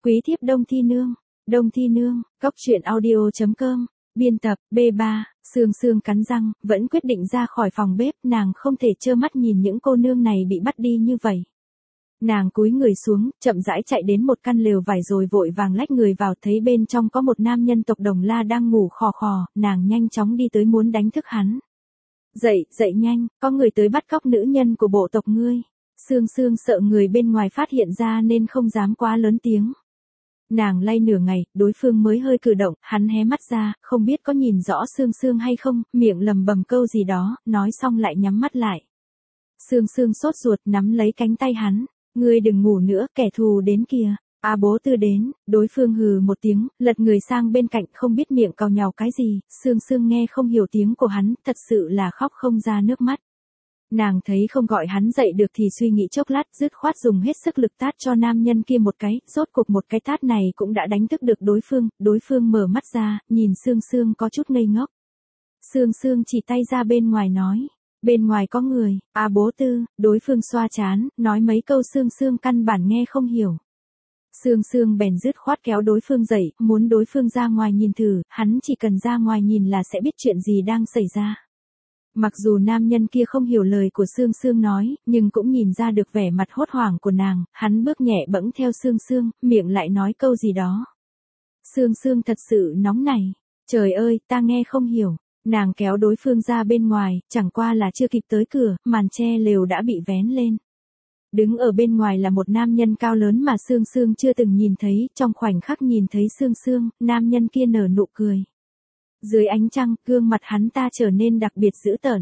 Quý thiếp Đông Thi Nương, Cốc truyện audio.com, biên tập, B3, Sương Sương cắn răng, vẫn quyết định ra khỏi phòng bếp, nàng không thể trơ mắt nhìn những cô nương này bị bắt đi như vậy. Nàng cúi người xuống, chậm rãi chạy đến một căn lều vải rồi vội vàng lách người vào, thấy bên trong có một nam nhân tộc Đồng La đang ngủ khò khò, nàng nhanh chóng đi tới muốn đánh thức hắn. Dậy nhanh, có người tới bắt cóc nữ nhân của bộ tộc ngươi. Sương Sương sợ người bên ngoài phát hiện ra nên không dám quá lớn tiếng. Nàng lay nửa ngày, đối phương mới hơi cử động, hắn hé mắt ra, không biết có nhìn rõ Sương Sương hay không, miệng lầm bầm câu gì đó, nói xong lại nhắm mắt lại. Sương Sương sốt ruột nắm lấy cánh tay hắn, ngươi đừng ngủ nữa, kẻ thù đến kìa. Bố Tư đến, đối phương hừ một tiếng, lật người sang bên cạnh, không biết miệng càu nhàu cái gì, Sương Sương nghe không hiểu tiếng của hắn, thật sự là khóc không ra nước mắt. Nàng thấy không gọi hắn dậy được thì suy nghĩ chốc lát, dứt khoát dùng hết sức lực tát cho nam nhân kia một cái, rốt cục một cái tát này cũng đã đánh thức được đối phương mở mắt ra, nhìn Sương Sương có chút ngây ngốc. Sương Sương chỉ tay ra bên ngoài nói, bên ngoài có người. Bố Tư, đối phương xoa trán, nói mấy câu Sương Sương căn bản nghe không hiểu. Sương Sương bèn dứt khoát kéo đối phương dậy, muốn đối phương ra ngoài nhìn thử, hắn chỉ cần ra ngoài nhìn là sẽ biết chuyện gì đang xảy ra. Mặc dù nam nhân kia không hiểu lời của Sương Sương nói, nhưng cũng nhìn ra được vẻ mặt hốt hoảng của nàng, hắn bước nhẹ bẫng theo Sương Sương, miệng lại nói câu gì đó. Sương Sương thật sự nóng nảy, trời ơi, ta nghe không hiểu. Nàng kéo đối phương ra bên ngoài, chẳng qua là chưa kịp tới cửa, màn che lều đã bị vén lên. Đứng ở bên ngoài là một nam nhân cao lớn mà Sương Sương chưa từng nhìn thấy, trong khoảnh khắc nhìn thấy Sương Sương, nam nhân kia nở nụ cười. Dưới ánh trăng, gương mặt hắn ta trở nên đặc biệt dữ tợn.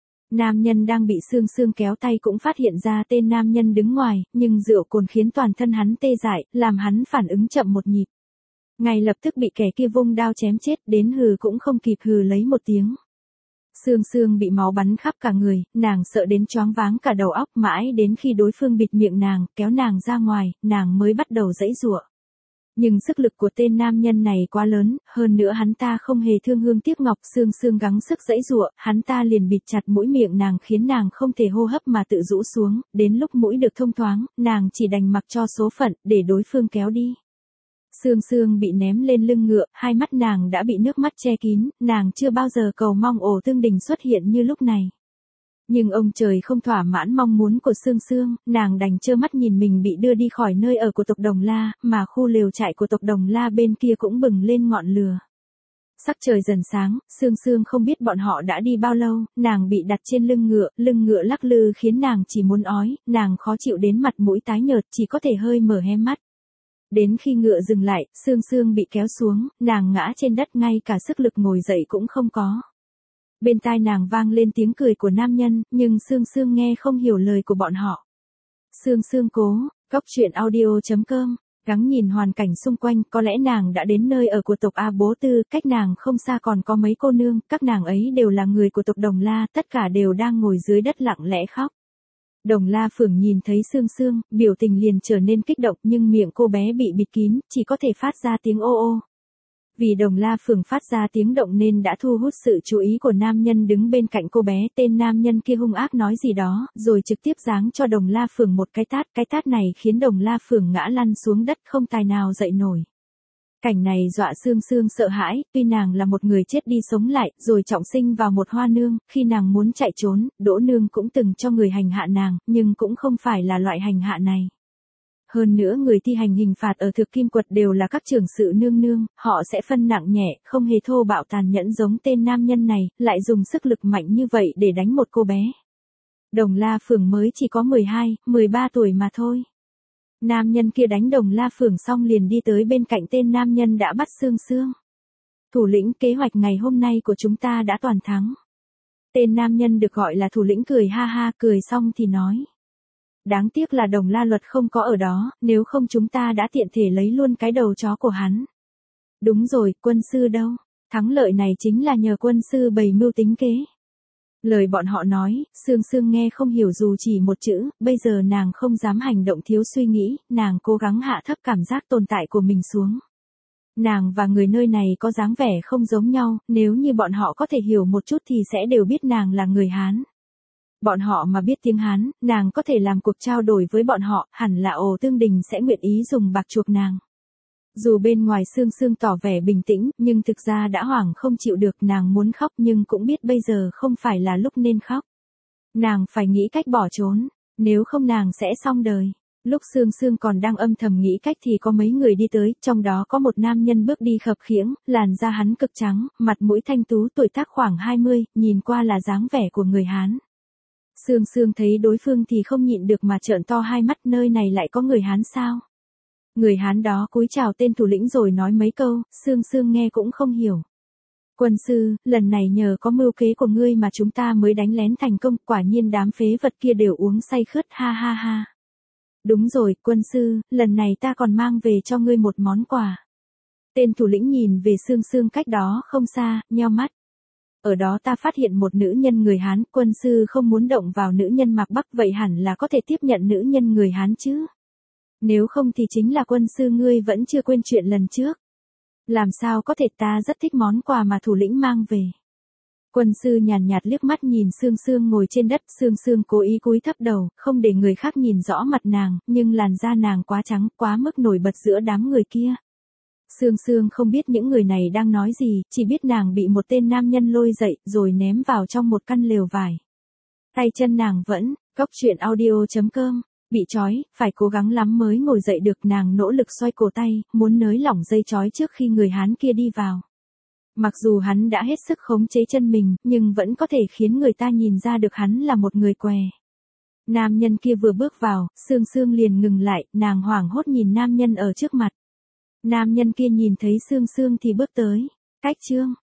Nam nhân đang bị Sương Sương kéo tay cũng phát hiện ra tên nam nhân đứng ngoài, nhưng rượu cồn khiến toàn thân hắn tê dại, làm hắn phản ứng chậm một nhịp. Ngay lập tức bị kẻ kia vung đao chém chết, đến hừ cũng không kịp hừ lấy một tiếng. Sương Sương bị máu bắn khắp cả người, nàng sợ đến choáng váng cả đầu óc, mãi đến khi đối phương bịt miệng nàng, kéo nàng ra ngoài, nàng mới bắt đầu giãy giụa. Nhưng sức lực của tên nam nhân này quá lớn, hơn nữa hắn ta không hề thương hương tiếc ngọc, Sương Sương gắng sức giãy giụa, hắn ta liền bịt chặt mũi miệng nàng khiến nàng không thể hô hấp mà tự rũ xuống, đến lúc mũi được thông thoáng, nàng chỉ đành mặc cho số phận, để đối phương kéo đi. Sương Sương bị ném lên lưng ngựa, hai mắt nàng đã bị nước mắt che kín, nàng chưa bao giờ cầu mong Ổ Tương Đình xuất hiện như lúc này. Nhưng ông trời không thỏa mãn mong muốn của Sương Sương, nàng đành trơ mắt nhìn mình bị đưa đi khỏi nơi ở của tộc Đồng La, mà khu lều trại của tộc Đồng La bên kia cũng bừng lên ngọn lửa. Sắc trời dần sáng, Sương Sương không biết bọn họ đã đi bao lâu, nàng bị đặt trên lưng ngựa lắc lư khiến nàng chỉ muốn ói, nàng khó chịu đến mặt mũi tái nhợt, chỉ có thể hơi mở hé mắt. Đến khi ngựa dừng lại, Sương Sương bị kéo xuống, nàng ngã trên đất, ngay cả sức lực ngồi dậy cũng không có. Bên tai nàng vang lên tiếng cười của nam nhân, nhưng Sương Sương nghe không hiểu lời của bọn họ. Sương Sương cố, Cốc truyện audio.com, gắng nhìn hoàn cảnh xung quanh, có lẽ nàng đã đến nơi ở của tộc Bố Tư, cách nàng không xa còn có mấy cô nương, các nàng ấy đều là người của tộc Đồng La, tất cả đều đang ngồi dưới đất lặng lẽ khóc. Đồng La Phượng nhìn thấy Sương Sương, biểu tình liền trở nên kích động, nhưng miệng cô bé bị bịt kín, chỉ có thể phát ra tiếng ô ô. Vì Đồng La Phượng phát ra tiếng động nên đã thu hút sự chú ý của nam nhân đứng bên cạnh cô bé, tên nam nhân kia hung ác nói gì đó, rồi trực tiếp giáng cho Đồng La Phượng một cái tát này khiến Đồng La Phượng ngã lăn xuống đất không tài nào dậy nổi. Cảnh này dọa Sương Sương sợ hãi, tuy nàng là một người chết đi sống lại, rồi trọng sinh vào một hoa nương, khi nàng muốn chạy trốn, Đỗ nương cũng từng cho người hành hạ nàng, nhưng cũng không phải là loại hành hạ này. Hơn nữa người thi hành hình phạt ở Thực Kim Quật đều là các trưởng sự nương nương, họ sẽ phân nặng nhẹ, không hề thô bạo tàn nhẫn giống tên nam nhân này, lại dùng sức lực mạnh như vậy để đánh một cô bé. Đồng La Phượng mới chỉ có 12, 13 tuổi mà thôi. Nam nhân kia đánh Đồng La Phượng xong liền đi tới bên cạnh tên nam nhân đã bắt Sương Sương. Thủ lĩnh, kế hoạch ngày hôm nay của chúng ta đã toàn thắng. Tên nam nhân được gọi là thủ lĩnh cười ha ha, cười xong thì nói. Đáng tiếc là Đồng La Luật không có ở đó, nếu không chúng ta đã tiện thể lấy luôn cái đầu chó của hắn. Đúng rồi, quân sư đâu? Thắng lợi này chính là nhờ quân sư bày mưu tính kế. Lời bọn họ nói, Sương Sương nghe không hiểu dù chỉ một chữ, bây giờ nàng không dám hành động thiếu suy nghĩ, nàng cố gắng hạ thấp cảm giác tồn tại của mình xuống. Nàng và người nơi này có dáng vẻ không giống nhau, nếu như bọn họ có thể hiểu một chút thì sẽ đều biết nàng là người Hán. Bọn họ mà biết tiếng Hán, nàng có thể làm cuộc trao đổi với bọn họ, hẳn là Ổ Tương Đình sẽ nguyện ý dùng bạc chuộc nàng. Dù bên ngoài Sương Sương tỏ vẻ bình tĩnh, nhưng thực ra đã hoảng không chịu được, nàng muốn khóc nhưng cũng biết bây giờ không phải là lúc nên khóc. Nàng phải nghĩ cách bỏ trốn, nếu không nàng sẽ xong đời. Lúc Sương Sương còn đang âm thầm nghĩ cách thì có mấy người đi tới, trong đó có một nam nhân bước đi khập khiễng, làn da hắn cực trắng, mặt mũi thanh tú, tuổi tác khoảng 20, nhìn qua là dáng vẻ của người Hán. Sương Sương thấy đối phương thì không nhịn được mà trợn to hai mắt, nơi này lại có người Hán sao? Người Hán đó cúi chào tên thủ lĩnh rồi nói mấy câu, Sương Sương nghe cũng không hiểu. Quân sư, lần này nhờ có mưu kế của ngươi mà chúng ta mới đánh lén thành công, quả nhiên đám phế vật kia đều uống say khướt, ha ha ha. Đúng rồi, quân sư, lần này ta còn mang về cho ngươi một món quà. Tên thủ lĩnh nhìn về Sương Sương cách đó không xa, nheo mắt. Ở đó ta phát hiện một nữ nhân người Hán, quân sư không muốn động vào nữ nhân Mạc Bắc, vậy hẳn là có thể tiếp nhận nữ nhân người Hán chứ. Nếu không thì chính là quân sư ngươi vẫn chưa quên chuyện lần trước. Làm sao có thể, ta rất thích món quà mà thủ lĩnh mang về. Quân sư nhàn nhạt liếc mắt nhìn Sương Sương ngồi trên đất, Sương Sương cố ý cúi thấp đầu, không để người khác nhìn rõ mặt nàng, nhưng làn da nàng quá trắng, quá mức nổi bật giữa đám người kia. Sương Sương không biết những người này đang nói gì, chỉ biết nàng bị một tên nam nhân lôi dậy, rồi ném vào trong một căn lều vải. Tay chân nàng vẫn, Cóc Truyện Audio.com, bị trói, phải cố gắng lắm mới ngồi dậy được, nàng nỗ lực xoay cổ tay, muốn nới lỏng dây trói trước khi người Hán kia đi vào. Mặc dù hắn đã hết sức khống chế chân mình, nhưng vẫn có thể khiến người ta nhìn ra được hắn là một người què. Nam nhân kia vừa bước vào, Sương Sương liền ngừng lại, nàng hoảng hốt nhìn nam nhân ở trước mặt. Nam nhân kia nhìn thấy Sương Sương thì bước tới. Cách chương